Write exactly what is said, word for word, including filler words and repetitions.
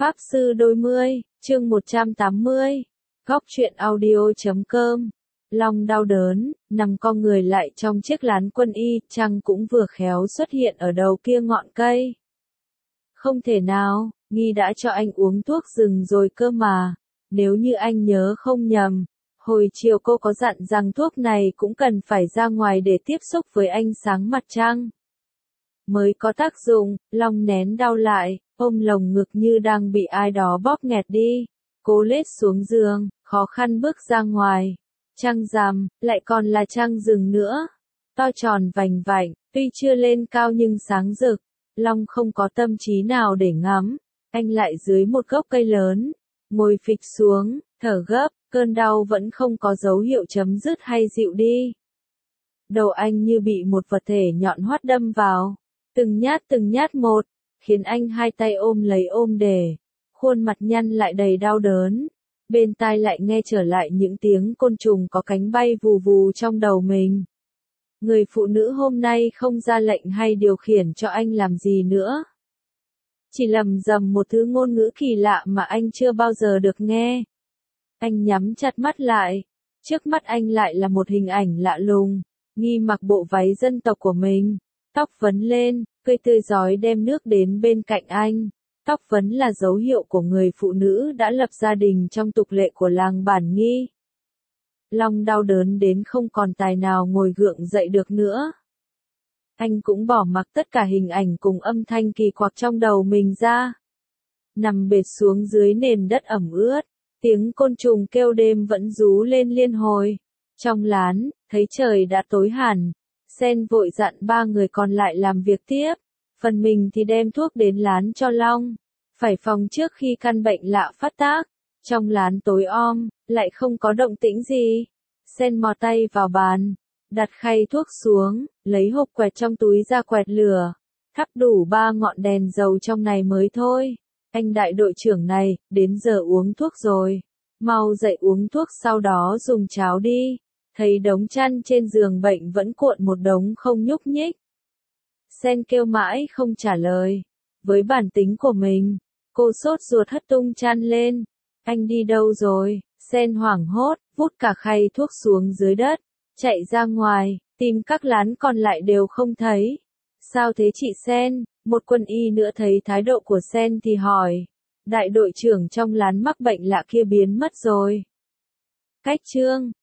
Pháp Sư Đôi Mươi, chương một trăm tám mươi. Góc truyện audio chấm com. Long đau đớn, nằm co người lại trong chiếc lán quân y, trăng cũng vừa khéo xuất hiện ở đầu kia ngọn cây. Không thể nào, Nghi đã cho anh uống thuốc rừng rồi cơ mà. Nếu như anh nhớ không nhầm, hồi chiều cô có dặn rằng thuốc này cũng cần phải ra ngoài để tiếp xúc với ánh sáng mặt trăng mới có tác dụng. Long nén đau lại, ôm lồng ngực như đang bị ai đó bóp nghẹt đi. Cố lết xuống giường, khó khăn bước ra ngoài. Trăng rằm, lại còn là trăng rừng nữa. To tròn vành vạnh, tuy chưa lên cao nhưng sáng rực. Long không có tâm trí nào để ngắm. Anh lại dưới một gốc cây lớn, ngồi phịch xuống, thở gấp, cơn đau vẫn không có dấu hiệu chấm dứt hay dịu đi. Đầu anh như bị một vật thể nhọn hoắt đâm vào. Từng nhát từng nhát một, khiến anh hai tay ôm lấy ôm để, khuôn mặt nhăn lại đầy đau đớn. Bên tai lại nghe trở lại những tiếng côn trùng có cánh bay vù vù trong đầu mình. Người phụ nữ hôm nay không ra lệnh hay điều khiển cho anh làm gì nữa. Chỉ lầm rầm một thứ ngôn ngữ kỳ lạ mà anh chưa bao giờ được nghe. Anh nhắm chặt mắt lại. Trước mắt anh lại là một hình ảnh lạ lùng. Nghi mặc bộ váy dân tộc của mình. Tóc vấn lên, cười tươi rói đem nước đến bên cạnh anh. Tóc vấn là dấu hiệu của người phụ nữ đã lập gia đình trong tục lệ của làng bản Nghi. Long đau đớn đến không còn tài nào ngồi gượng dậy được nữa. Anh cũng bỏ mặc tất cả hình ảnh cùng âm thanh kỳ quặc trong đầu mình ra. Nằm bệt xuống dưới nền đất ẩm ướt, tiếng côn trùng kêu đêm vẫn rú lên liên hồi. Trong lán, thấy trời đã tối hẳn. Sen vội dặn ba người còn lại làm việc tiếp, phần mình thì đem thuốc đến lán cho Long, phải phòng trước khi căn bệnh lạ phát tác. Trong lán tối om, lại không có động tĩnh gì. Sen mò tay vào bàn, đặt khay thuốc xuống, lấy hộp quẹt trong túi ra quẹt lửa, thắp đủ ba ngọn đèn dầu trong này mới thôi. Anh đại đội trưởng này, đến giờ uống thuốc rồi, mau dậy uống thuốc sau đó dùng cháo đi. Thấy đống chăn trên giường bệnh vẫn cuộn một đống không nhúc nhích. Sen kêu mãi không trả lời. Với bản tính của mình, cô sốt ruột hất tung chăn lên. Anh đi đâu rồi? Sen hoảng hốt, vút cả khay thuốc xuống dưới đất, chạy ra ngoài, tìm các lán còn lại đều không thấy. Sao thế chị Sen? Một quân y nữa thấy thái độ của Sen thì hỏi. Đại đội trưởng trong lán mắc bệnh lạ kia biến mất rồi. Cách chương